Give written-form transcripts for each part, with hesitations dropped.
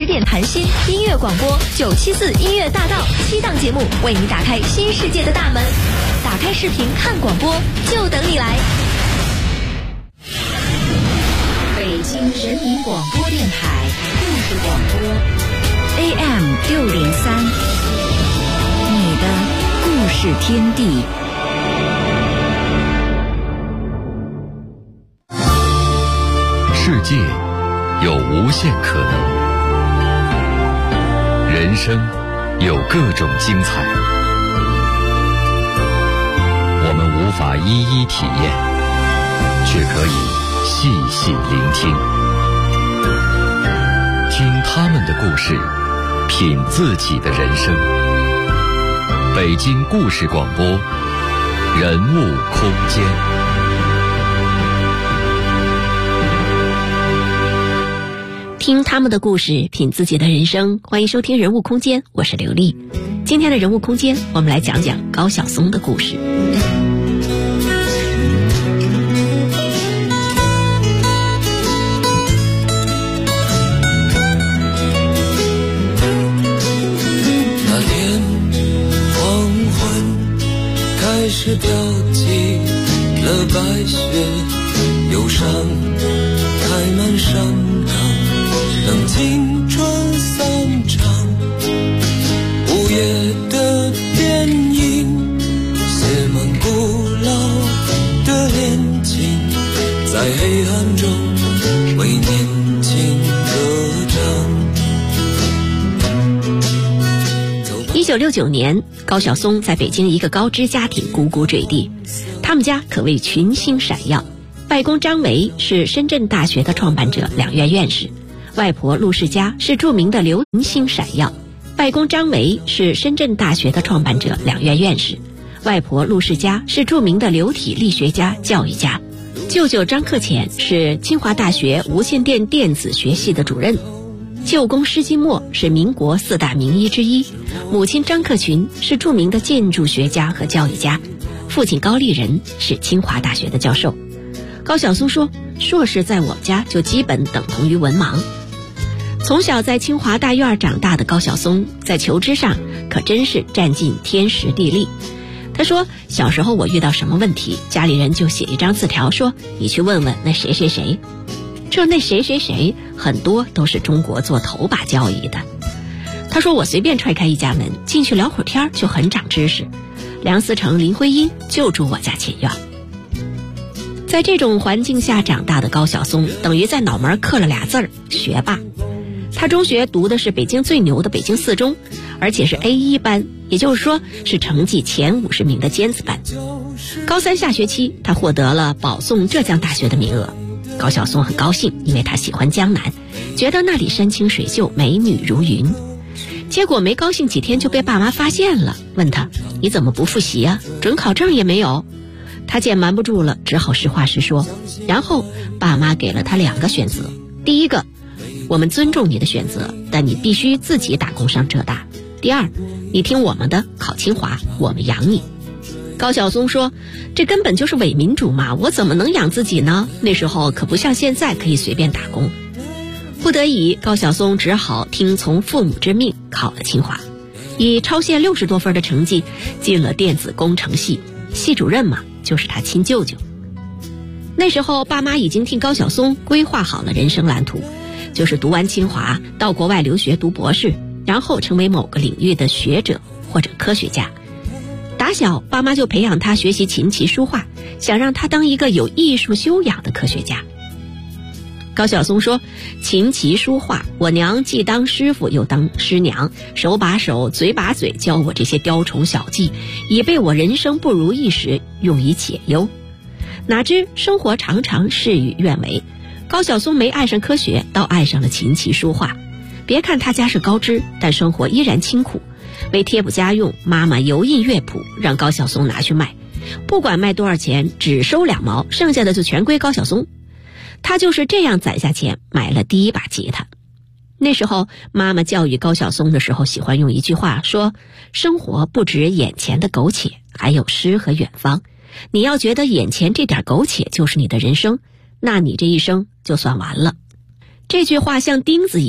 电谈心音乐广播974音乐大道7档节目，为你打开新世界的大门。打开视频看广播，就等你来。 北京人民广播电台故事广播 AM603，你的故事天地。 世界有无限可能，人生有各种精彩，我们无法一一体验，却可以细细聆听，听他们的故事，品自己的人生。北京故事广播，人物空间。 听他们的故事，品自己的人生。欢迎收听人物空间，我是刘丽。今天的人物空间，我们来讲讲高晓松的故事。 那天黄昏开始飘起了白雪，忧伤开满山岗，等青春散场，午夜的电影写满古老的恋情，在黑暗中为年轻歌唱。 1969年，高晓松在北京一个高知家庭呱呱坠地，他们家可谓群星闪耀。外公张维是深圳大学的创办者，两院院士。外婆陆世佳是著名的流星闪耀，外公张维是深圳大学的创办者，两院院士。外婆陆世佳是著名的流体力学家、教育家。舅舅张克潜是清华大学无线电电子学系的主任。舅公施金墨是民国4大名医之一。母亲张克群是著名的建筑学家和教育家。父亲高立仁是清华大学的教授。高晓松说，硕士在我们家就基本等同于文盲。从小在清华大院长大的高晓松，在求知上可真是占尽天时地利。他说，小时候我遇到什么问题，家里人就写一张字条说，你去问问那谁谁谁。那谁谁谁很多都是中国做头把交椅的。他说，我随便踹开一家门，进去聊会儿天就很长知识。梁思成、林徽因就住我家前院。在这种环境下长大的高晓松，等于在脑门刻了俩字儿：学霸。他中学读的是北京最牛的北京四中，而且是 A1 班，也就是说是成绩前50名的尖子班。高3下学期，他获得了保送浙江大学的名额。高晓松很高兴，因为他喜欢江南，觉得那里山清水秀，美女如云。结果没高兴几天就被爸妈发现了，问他，你怎么不复习啊？准考证也没有。他见瞒不住了，只好实话实说。然后爸妈给了他2个选择，第一个，我们尊重你的选择，但你必须自己打工上浙大。第二，你听我们的，考清华，我们养你。高晓松说，这根本就是伪民主嘛，我怎么能养自己呢？那时候可不像现在可以随便打工。不得已，高晓松只好听从父母之命，考了清华，以超线60多分的成绩进了电子工程系，系主任嘛，就是他亲舅舅。那时候爸妈已经替高晓松规划好了人生蓝图，就是读完清华到国外留学读博士，然后成为某个领域的学者或者科学家。打小爸妈就培养他学习琴棋书画，想让他当一个有艺术修养的科学家。高晓松说，琴棋书画，我娘既当师傅又当师娘，手把手嘴把嘴教我这些雕虫小技，以备我人生不如意时用以解忧。哪知生活常常事与愿违，高晓松没爱上科学，倒爱上了琴棋书画。别看他家是高知，但生活依然清苦。为贴补家用，妈妈油印乐谱让高晓松拿去卖，不管卖多少钱，只收2毛，剩下的就全归高晓松。他就是这样攒下钱买了第一把吉他。那时候妈妈教育高晓松的时候，喜欢用一句话说，生活不止眼前的苟且，还有诗和远方。你要觉得眼前这点苟且就是你的人生，那你这一生就算完了。这句话像钉子一样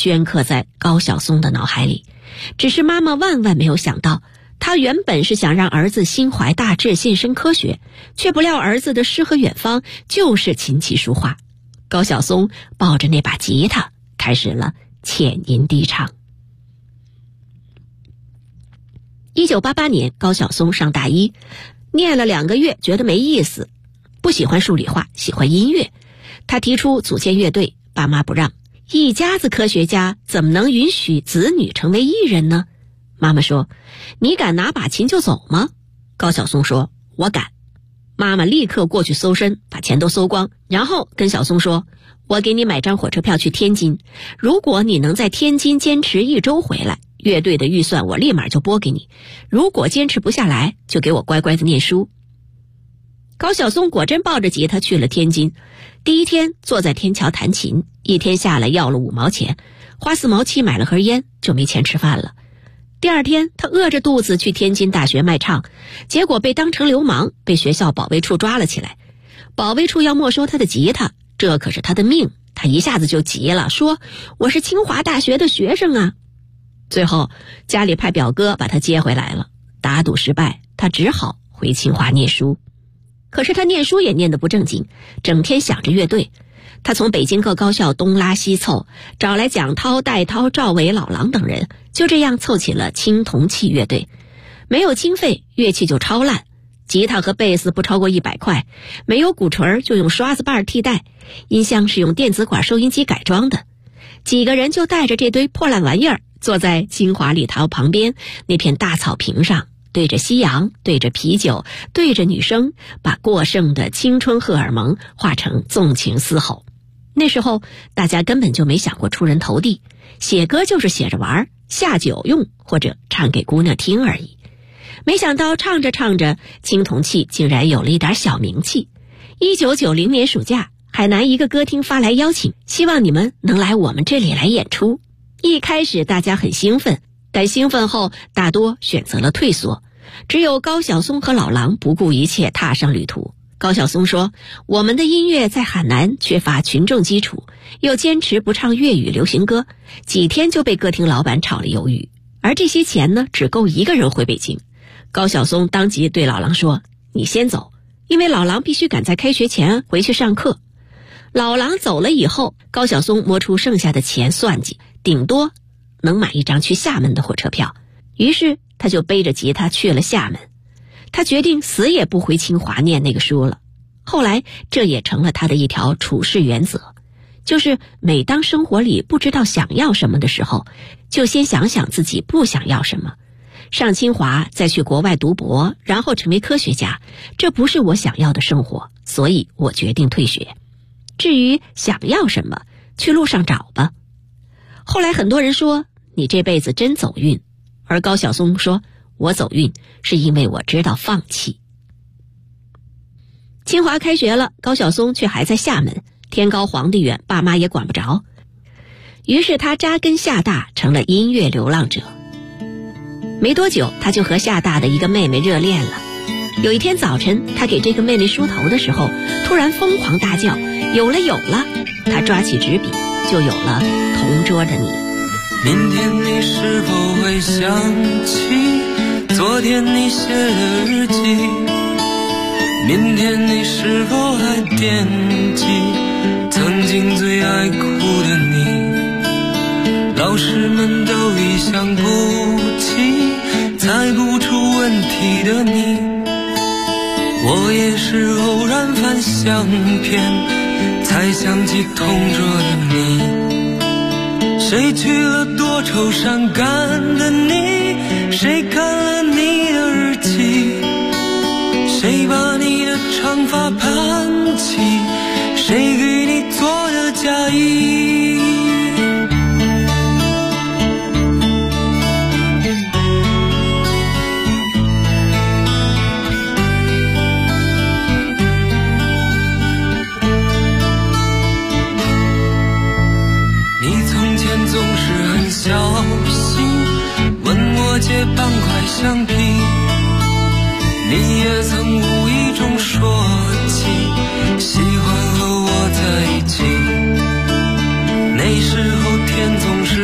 镌刻在高晓松的脑海里。只是妈妈万万没有想到，她原本是想让儿子心怀大志献身科学，却不料儿子的诗和远方就是琴棋书画。高晓松抱着那把吉他，开始了浅吟低唱。1988年，高晓松上大一，念了2个月，觉得没意思，不喜欢数理化，喜欢音乐。他提出组建乐队，爸妈不让。一家子科学家怎么能允许子女成为艺人呢？妈妈说：“你敢拿把琴就走吗？”高晓松说：“我敢。”妈妈立刻过去搜身，把钱都搜光，然后跟晓松说：“我给你买张火车票去天津，如果你能在天津坚持1周回来，乐队的预算我立马就拨给你，如果坚持不下来，就给我乖乖的念书。”高晓松果真抱着吉他去了天津，第一天坐在天桥弹琴，一天下来要了5毛钱，花4毛7买了盒烟，就没钱吃饭了。第二天他饿着肚子去天津大学卖唱，结果被当成流氓，被学校保卫处抓了起来。保卫处要没收他的吉他，这可是他的命，他一下子就急了，说：“我是清华大学的学生啊！”最后家里派表哥把他接回来了，打赌失败，他只好回清华念书。可是他念书也念得不正经，整天想着乐队。他从北京各高校东拉西凑，找来蒋涛、戴涛、赵伟、老狼等人，就这样凑起了青铜器乐队。没有经费，乐器就超烂，吉他和贝斯不超过100块，没有鼓槌就用刷子把替代，音箱是用电子管收音机改装的。几个人就带着这堆破烂玩意儿，坐在清华礼堂旁边那片大草坪上，对着夕阳，对着啤酒，对着女生，把过剩的青春荷尔蒙化成纵情嘶吼。那时候大家根本就没想过出人头地，写歌就是写着玩，下酒用或者唱给姑娘听而已。没想到唱着唱着，青铜器竟然有了一点小名气。1990年暑假，海南一个歌厅发来邀请，希望你们能来我们这里来演出。一开始大家很兴奋，但兴奋后大多选择了退缩，只有高晓松和老狼不顾一切踏上旅途。高晓松说：“我们的音乐在海南缺乏群众基础，又坚持不唱粤语流行歌，几天就被歌厅老板炒了鱿鱼，而这些钱呢，只够1个人回北京。”高晓松当即对老狼说：“你先走，因为老狼必须赶在开学前回去上课。”老狼走了以后，高晓松摸出剩下的钱算计，顶多能买一张去厦门的火车票，于是他就背着吉他去了厦门。他决定死也不回清华念那个书了。后来这也成了他的一条处事原则，就是每当生活里不知道想要什么的时候，就先想想自己不想要什么。上清华，再去国外读博，然后成为科学家，这不是我想要的生活，所以我决定退学。至于想要什么，去路上找吧。后来很多人说，你这辈子真走运，而高晓松说，我走运是因为我知道放弃。清华开学了，高晓松却还在厦门，天高皇帝远，爸妈也管不着。于是他扎根厦大，成了音乐流浪者。没多久，他就和厦大的一个妹妹热恋了。有一天早晨，他给这个妹妹梳头的时候，突然疯狂大叫：“有了有了！”他抓起纸笔，就有了《同桌的你》。 明天你是否会想起昨天你写的日记？明天你是否还惦记曾经最爱哭的你？老师们都已想不起猜不出问题的你，我也是偶然翻相片才想起同桌的你。谁去了多愁善感的你？谁看了你的日记？谁把你的长发盘起？谁给你做的嫁衣？你从前总是很小心问我借半块橡皮，你也曾无意中说起喜欢和我在一起。那时候天总是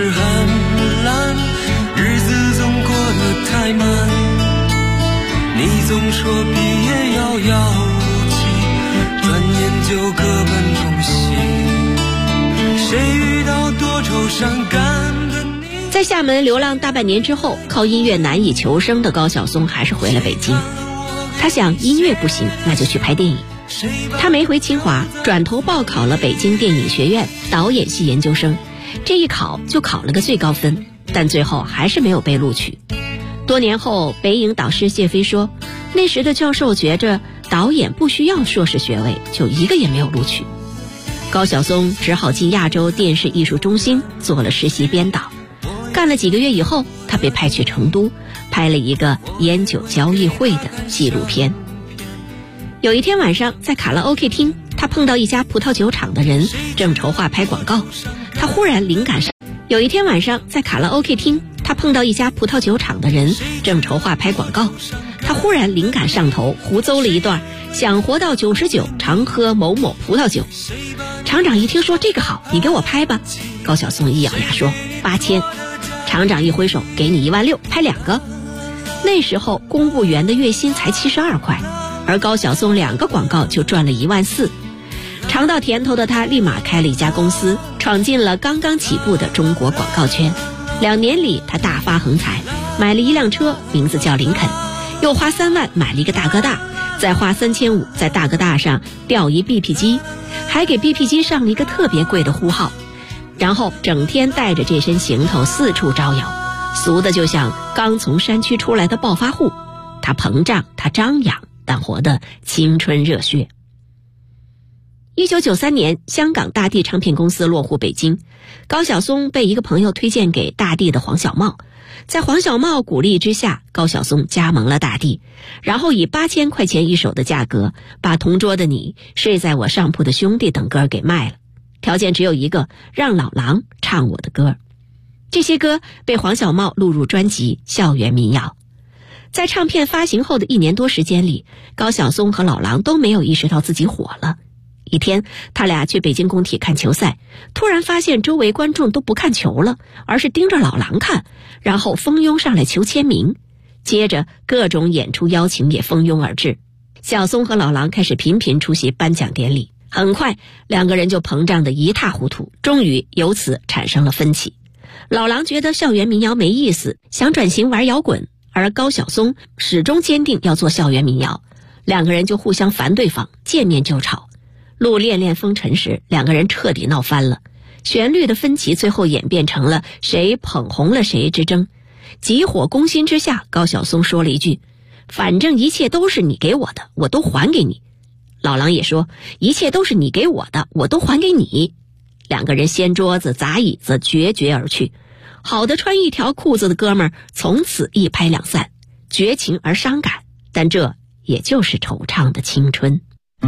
在厦门流浪大半年之后，靠音乐难以求生的高晓松还是回了北京。他想音乐不行，那就去拍电影。他没回清华，转头报考了北京电影学院导演系研究生，这一考就考了个最高分，但最后还是没有被录取。多年后，北影导师谢飞说，那时的教授觉着导演不需要硕士学位，就一个也没有录取。高晓松只好进亚洲电视艺术中心做了实习编导，干了几个月以后，他被派去成都拍了一个烟酒交易会的纪录片。有一天晚上在卡拉 OK 厅，他碰到一家葡萄酒厂的人正筹划拍广告，他忽然灵感上。有一天晚上在卡拉 OK 厅，他碰到一家葡萄酒厂的人正筹划拍广告，他忽然灵感上头，胡诌了一段想活到99，常喝某某葡萄酒。厂长一听说这个好，你给我拍吧。高晓松一咬牙说8000。厂长一挥手，给你16000，拍2个。那时候公务员的月薪才72块，而高晓松2个广告就赚了14000。尝到甜头的他立马开了一家公司，闯进了刚刚起步的中国广告圈。2年里他大发横财，买了一辆车，名字叫林肯，又花3万买了一个大哥大，再花3500在大哥大上吊一 BP 机，还给 BP 机上了一个特别贵的呼号，然后整天带着这身行头四处招摇，俗的就像刚从山区出来的暴发户。他膨胀，他张扬，但活得青春热血。1993年，香港大地唱片公司落户北京，高晓松被一个朋友推荐给大地的黄小茂。在黄小茂鼓励之下，高晓松加盟了大地，然后以8000块钱一首的价格，把《同桌的你》、睡在我上铺的兄弟等歌给卖了。条件只有一个，让老狼唱我的歌。这些歌被黄小茂录入专辑《校园民谣》。在唱片发行后的1年多时间里，高晓松和老狼都没有意识到自己火了。一天，他俩去北京工体看球赛，突然发现周围观众都不看球了，而是盯着老狼看，然后蜂拥上来求签名。接着各种演出邀请也蜂拥而至，晓松和老狼开始频频出席颁奖典礼。很快2个人就膨胀得一塌糊涂，终于由此产生了分歧。老狼觉得校园民谣没意思，想转型玩摇滚，而高晓松始终坚定要做校园民谣。2个人就互相烦对方，见面就吵。录《恋恋风尘》时，2个人彻底闹翻了，旋律的分歧最后演变成了谁捧红了谁之争。急火攻心之下，高晓松说了一句，反正一切都是你给我的，我都还给你。老狼也说，一切都是你给我的，我都还给你。2个人掀桌子砸椅子，决绝而去。好的穿一条裤子的哥们儿从此一拍两散，绝情而伤感，但这也就是惆怅的青春。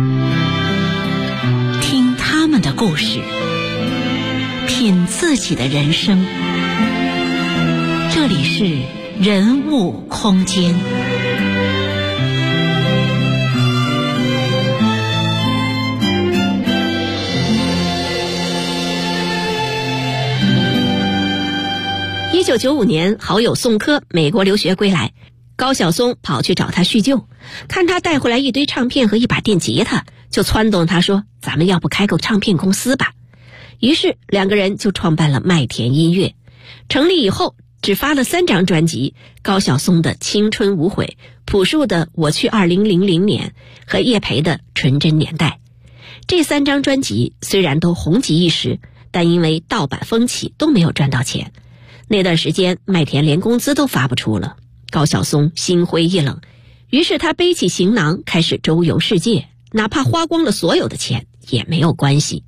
听他们的故事，品自己的人生。这里是人物空间。 1995年，好友宋柯美国留学归来，高晓松跑去找他叙旧，看他带回来一堆唱片和一把电吉他，就撺掇他说，咱们要不开个唱片公司吧。于是2个人就创办了麦田音乐。成立以后只发了3张专辑，高晓松的《青春无悔》，朴树的《我去2000年》和叶培的《纯真年代》。这3张专辑虽然都红极一时，但因为盗版风起都没有赚到钱。那段时间麦田连工资都发不出了，高晓松心灰意冷，于是他背起行囊开始周游世界，哪怕花光了所有的钱也没有关系。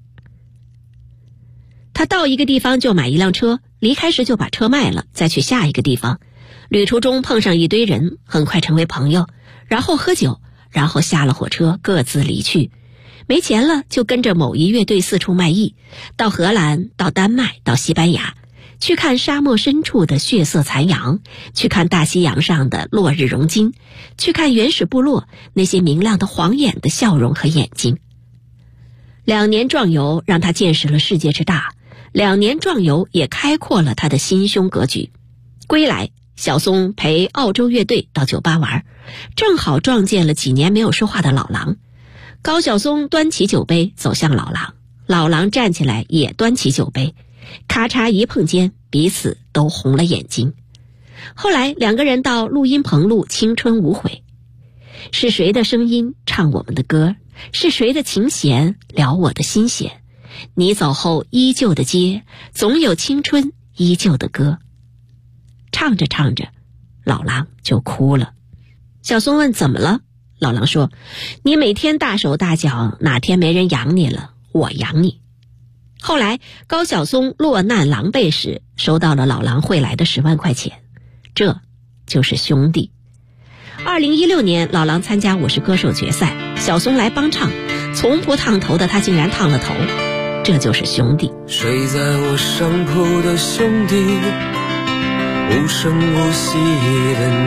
他到一个地方就买一辆车，离开时就把车卖了，再去下一个地方。旅途中碰上一堆人，很快成为朋友，然后喝酒，然后下了火车各自离去。没钱了就跟着某一乐队四处卖艺，到荷兰，到丹麦，到西班牙，去看沙漠深处的血色残阳，去看大西洋上的落日融金，去看原始部落那些明亮的黄眼的笑容和眼睛。2年壮游让他见识了世界之大，2年壮游也开阔了他的心胸格局。归来，晓松陪澳洲乐队到酒吧玩，正好撞见了几年没有说话的老狼。高晓松端起酒杯走向老狼，老狼站起来也端起酒杯， 咔嚓一碰肩，彼此都红了眼睛。后来两个人到录音棚录《青春无悔》，是谁的声音唱我们的歌？是谁的琴弦撩我的心弦？你走后依旧的街，总有青春依旧的歌。唱着唱着，老狼就哭了。小松问怎么了？老狼说，你每天大手大脚，哪天没人养你了，我养你。后来高晓松落难狼狈时，收到了老狼汇来的10万块钱，这就是兄弟。2016年老狼参加《我是歌手》决赛，小松来帮唱，从不烫头的他竟然烫了头，这就是兄弟。 睡在我上铺的兄弟，无声无息的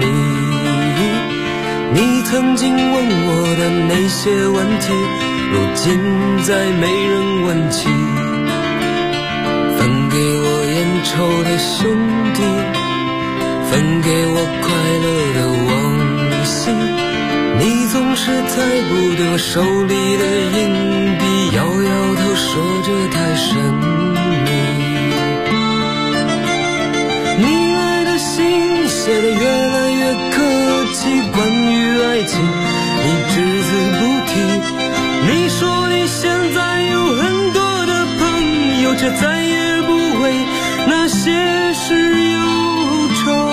你曾经问我的那些问题，如今再没人问起。分给我烟抽的兄弟，分给我快乐的往昔，你总是猜不得手里的硬币，摇摇头说着太神秘。你来的信写得越来越客气，关于爱情你只字不提。你说你现在有很多的朋友，却再也不为那些事忧愁。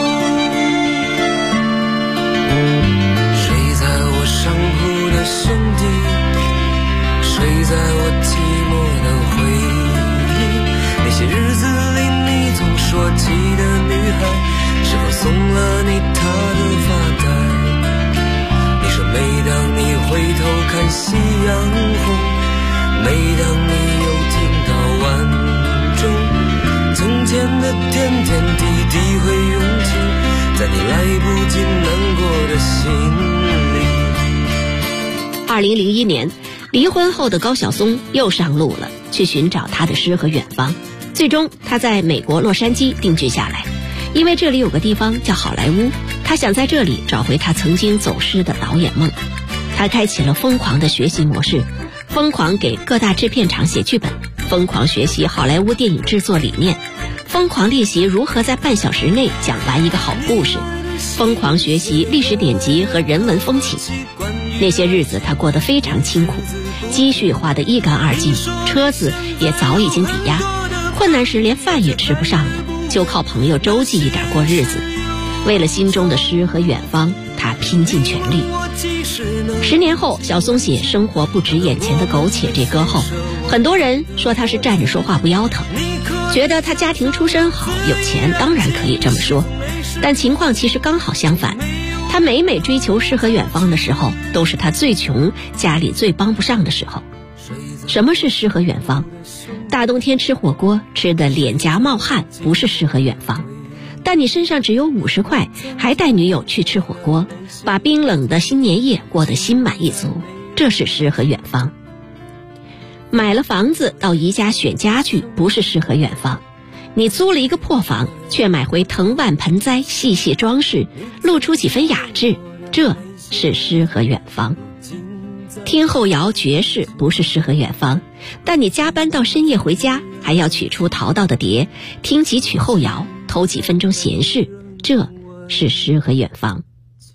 睡在我上铺的兄弟，睡在我寂寞的回忆。那些日子里你总说起的女孩，是否送了你她的发带？你说每当你回头看夕阳红，每当你又听到晚钟，从前的点点滴滴会涌起在你来不及难过的心里。 2001年离婚后的高晓松又上路了，去寻找他的诗和远方。最终他在美国洛杉矶定居下来，因为这里有个地方叫好莱坞，他想在这里找回他曾经走失的导演梦。他开启了疯狂的学习模式，疯狂给各大制片厂写剧本，疯狂学习好莱坞电影制作理念，疯狂练习如何在半小时内讲完一个好故事，疯狂学习历史典籍和人文风情。那些日子他过得非常清苦，积蓄花得一干二净，车子也早已经抵押，困难时连饭也吃不上了，就靠朋友周济一点过日子。为了心中的诗和远方，他拼尽全力。10年后，小松写《生活不止眼前的苟且》这歌后，很多人说他是站着说话不腰疼，觉得他家庭出身好有钱，当然可以这么说。但情况其实刚好相反，他每追求诗和远方的时候，都是他最穷，家里最帮不上的时候。什么是诗和远方？大冬天吃火锅吃得脸颊冒汗，不是诗和远方。但你身上只有50块，还带女友去吃火锅，把冰冷的新年夜过得心满意足，这是诗和远方。买了房子到宜家选家具，不是诗和远方。你租了一个破房，却买回藤蔓盆栽细细装饰，露出几分雅致，这是诗和远方。听后摇爵士不是诗和远方，但你加班到深夜回家，还要取出淘到的碟，听几曲后摇，偷几分钟闲事，这是诗和远方。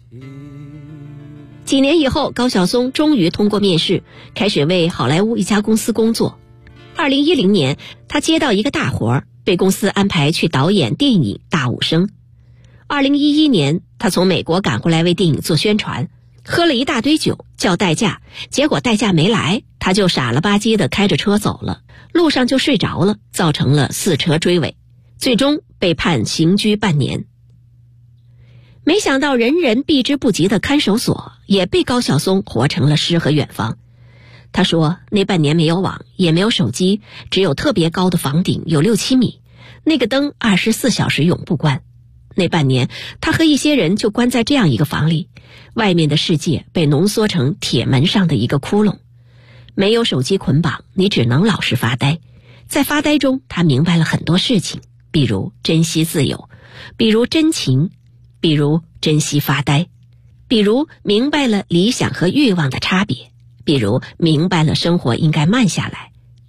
几年以后，高晓松终于通过面试，开始为好莱坞一家公司工作。2010年，他接到一个大活，被公司安排去导演电影《大武生》。2011年，他从美国赶回来为电影做宣传，喝了一大堆酒，叫代驾，结果代驾没来，他就傻了吧唧的开着车走了，路上就睡着了，造成了4车追尾，最终被判刑拘半年。没想到人人避之不及的看守所也被高晓松活成了诗和远方。他说那半年没有网，也没有手机，只有特别高的房顶，有6、7米，那个灯24小时永不关。那半年他和一些人就关在这样一个房里，外面的世界被浓缩成铁门上的一个窟窿。没有手机捆绑，你只能老实发呆。在发呆中，他明白了很多事情，比如珍惜自由，比如真情，比如珍惜发呆，比如明白了理想和欲望的差别，比如明白了生活应该慢下来。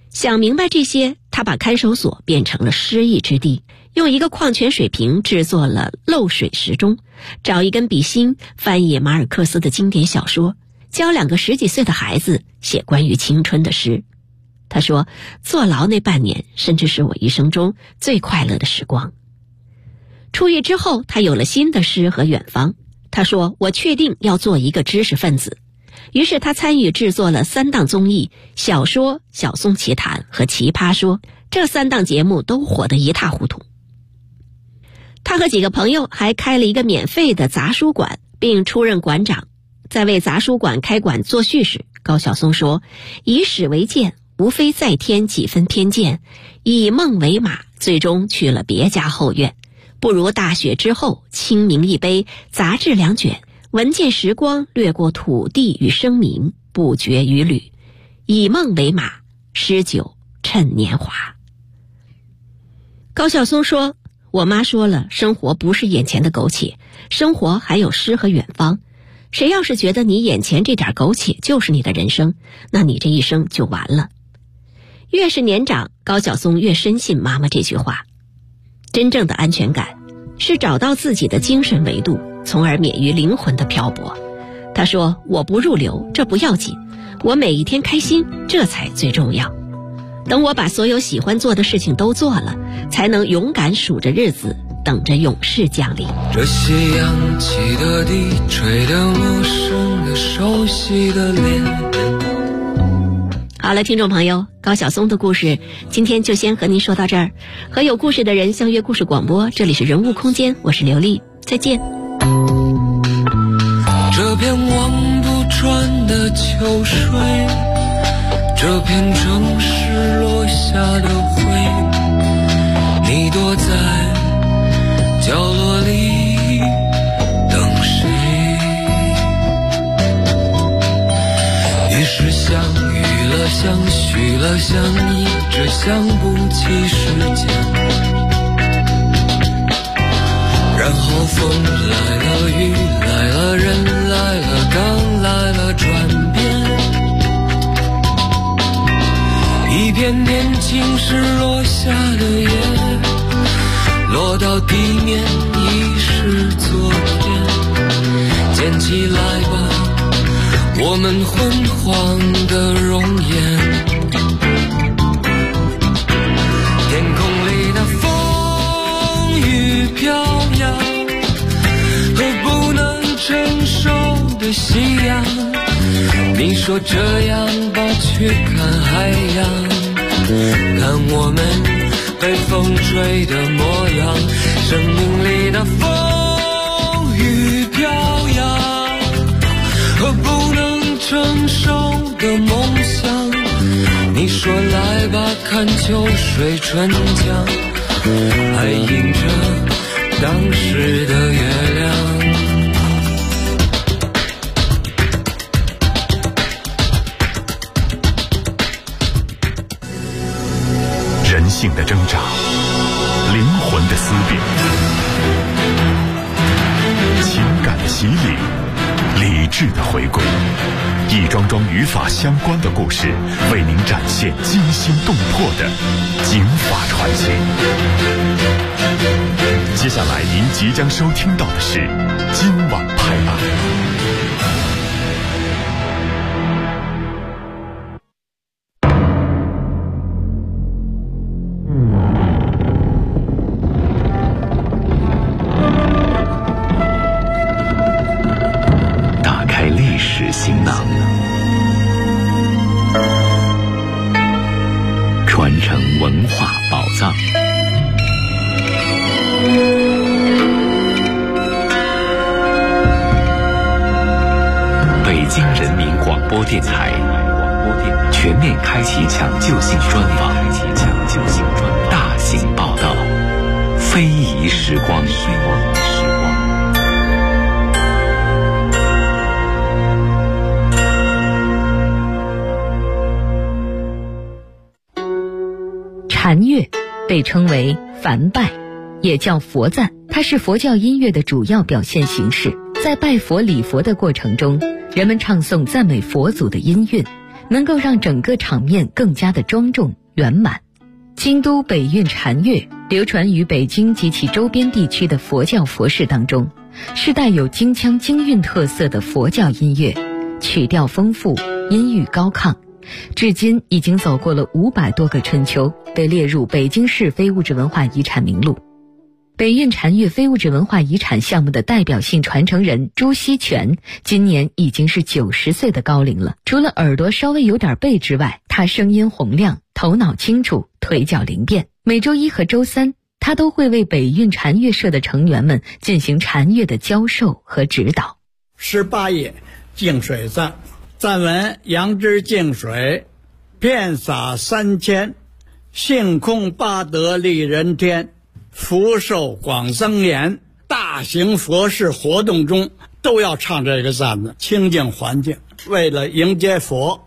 想明白这些，他把看守所变成了诗意之地，用一个矿泉水瓶制作了漏水时钟，找一根笔芯翻译马尔克斯的经典小说，教2个10几岁的孩子写关于青春的诗。他说，坐牢那半年甚至是我一生中最快乐的时光。出狱之后，他有了新的诗和远方。他说，我确定要做一个知识分子。于是他参与制作了3档综艺，小说、小松奇谈和奇葩说，这3档节目都火得一塌糊涂。他和几个朋友还开了一个免费的杂书馆，并出任馆长。在为杂书馆开馆作序时，高晓松说，以史为鉴，无非再添几分偏见，以梦为马，最终去了别家后院，不如大雪之后，清明一杯，杂志2卷，闻见时光掠过土地与生民，不绝于缕，以梦为马，诗酒趁年华。高晓松说，我妈说了，生活不是眼前的苟且，生活还有诗和远方。谁要是觉得你眼前这点苟且就是你的人生，那你这一生就完了。越是年长，高晓松越深信妈妈这句话。真正的安全感是找到自己的精神维度，从而免于灵魂的漂泊。他说，我不入流，这不要紧，我每一天开心，这才最重要。等我把所有喜欢做的事情都做了，才能勇敢数着日子，等着勇士降临。 这夕阳起的地，吹得陌生的熟悉的脸。 好了，听众朋友，高晓松的故事今天就先和您说到这儿。和有故事的人相约故事广播，这里是人物空间，我是刘丽，再见。 这片望不穿的秋水，这片城市落下的灰，你躲在角落里等谁？于是相遇了，相许了，相依，只想不起时间。然后风来了，雨来了，人来了，刚来了，转变。一片年轻时落下的叶，落到地面已是昨天。捡起来吧，我们昏黄的容颜。天空里的风雨飘摇，和不能承受的夕阳。你说这样吧，去看海洋，看我们被风吹的模样。生命里的风雨飘摇，和不能承受的梦想。你说来吧，看秋水春江，还映着当时的月亮。 人性的挣扎，灵魂的思辨，情感的洗礼，理智的回归，一桩桩与法相关的故事，为您展现惊心动魄的警法传奇。接下来您即将收听到的是今晚拍案。行囊，传承文化宝藏。北京人民广播电台全面开启抢救性专访，大型报道，非遗时光。 禅乐被称为梵拜，也叫佛赞，它是佛教音乐的主要表现形式。在拜佛礼佛的过程中，人们唱诵赞美佛祖的音韵，能够让整个场面更加的庄重， 圆满。京都北运禅乐流传于北京及其周边地区的佛教佛事当中，是带有京腔京韵特色的佛教音乐，曲调丰富，音域高亢，至今已经走过了500多个春秋，被列入北京市非物质文化遗产名录。北运禅乐非物质文化遗产项目的代表性传承人朱锡全今年已经是90岁的高龄了。除了耳朵稍微有点背之外，他声音洪亮，头脑清楚，腿脚灵便。每周一和周三，他都会为北运禅乐社的成员们进行禅乐的教授和指导。 18页净水赞，赞文：杨枝净水，遍洒3000，性空八德利人天，福寿广增延。大型佛事活动中都要唱这个赞的，清净环境，为了迎接佛。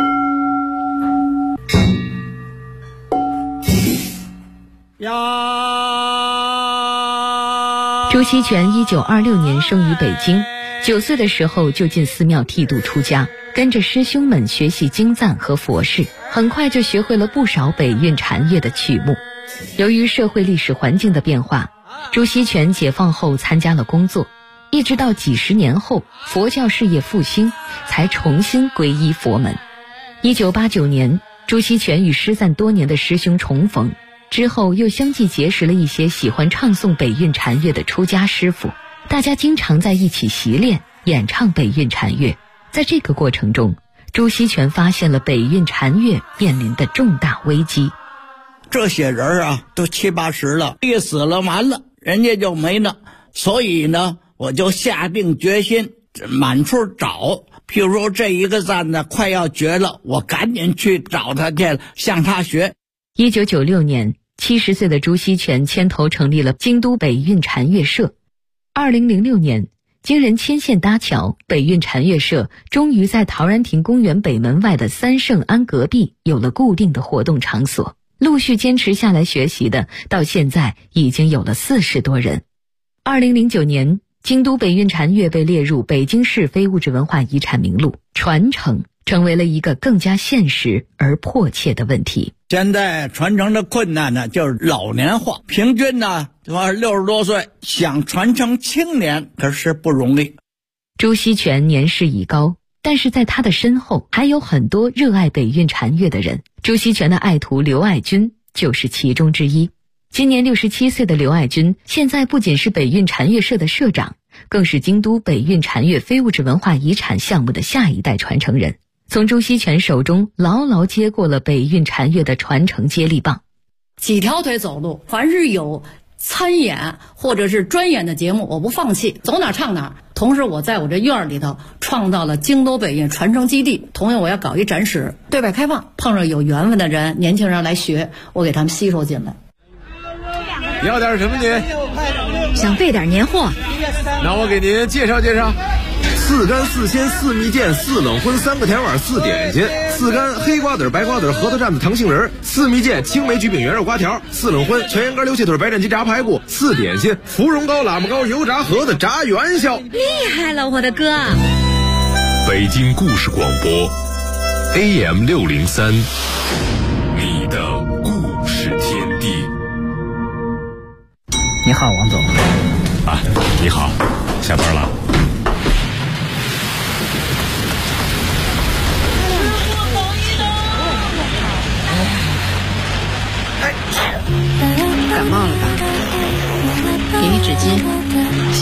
朱锡全1926年生于北京，9岁的时候就进寺庙剃度出家，跟着师兄们学习经赞和佛事，很快就学会了不少北运禅乐的曲目。由于社会历史环境的变化，朱锡全解放后参加了工作，一直到几十年后佛教事业复兴，才重新皈依佛门。1989年，朱锡全与失散多年的师兄重逢，之后又相继结识了一些喜欢唱诵北运禅乐的出家师傅，大家经常在一起习练演唱北运禅乐。在这个过程中，朱锡全发现了北运禅乐面临的重大危机。 这些人啊，都70、80了，一死了完了，人家就没了。所以呢，我就下定决心满处找。譬如说这一个赞呢快要绝了，我赶紧去找他去，向他学。 1996年，70岁的朱锡全牵头成立了京都北运禅乐社。2006年，经人牵线搭桥，北运禅乐社终于在陶然亭公园北门外的三圣庵隔壁有了固定的活动场所。陆续坚持下来学习的，到现在已经有了40多人。2009年，京都北运禅乐被列入北京市非物质文化遗产名录，传承成为了一个更加现实而迫切的问题。 现在传承的困难呢，就是老年化，平均呢60多岁，想传承青年可是不容易。 朱锡全年事已高，但是在他的身后还有很多热爱北运禅乐的人。朱锡全的爱徒刘爱军就是其中之一。今年67岁的刘爱军，现在不仅是北运禅乐社的社长，更是京都北运禅乐非物质文化遗产项目的下一代传承人，从朱锡全手中牢牢接过了北运禅乐的传承接力棒。 几条腿走路，凡是有参演或者是专演的节目，我不放弃，走哪唱哪。同时我在我这院里头创造了京都北运传承基地，同样我要搞一展示，对外开放，碰上有缘分的人，年轻人来学，我给他们吸收进来。 要点什么您？ 想备点年货。 那我给您介绍介绍。 4干4鲜4蜜饯4冷荤3个甜碗4点心，4干黑瓜子白瓜子核桃蘸子糖杏仁，4蜜饯青梅橘饼圆肉瓜条，4冷荤全羊肝溜蟹腿白斩鸡炸排骨，4点心芙蓉糕喇嘛糕油炸盒子炸元宵。 厉害了，我的哥！ 北京故事广播 AM 603，你的故事天地。 你好，王总。 啊，你好，下班了。 感冒了吧？给你纸巾。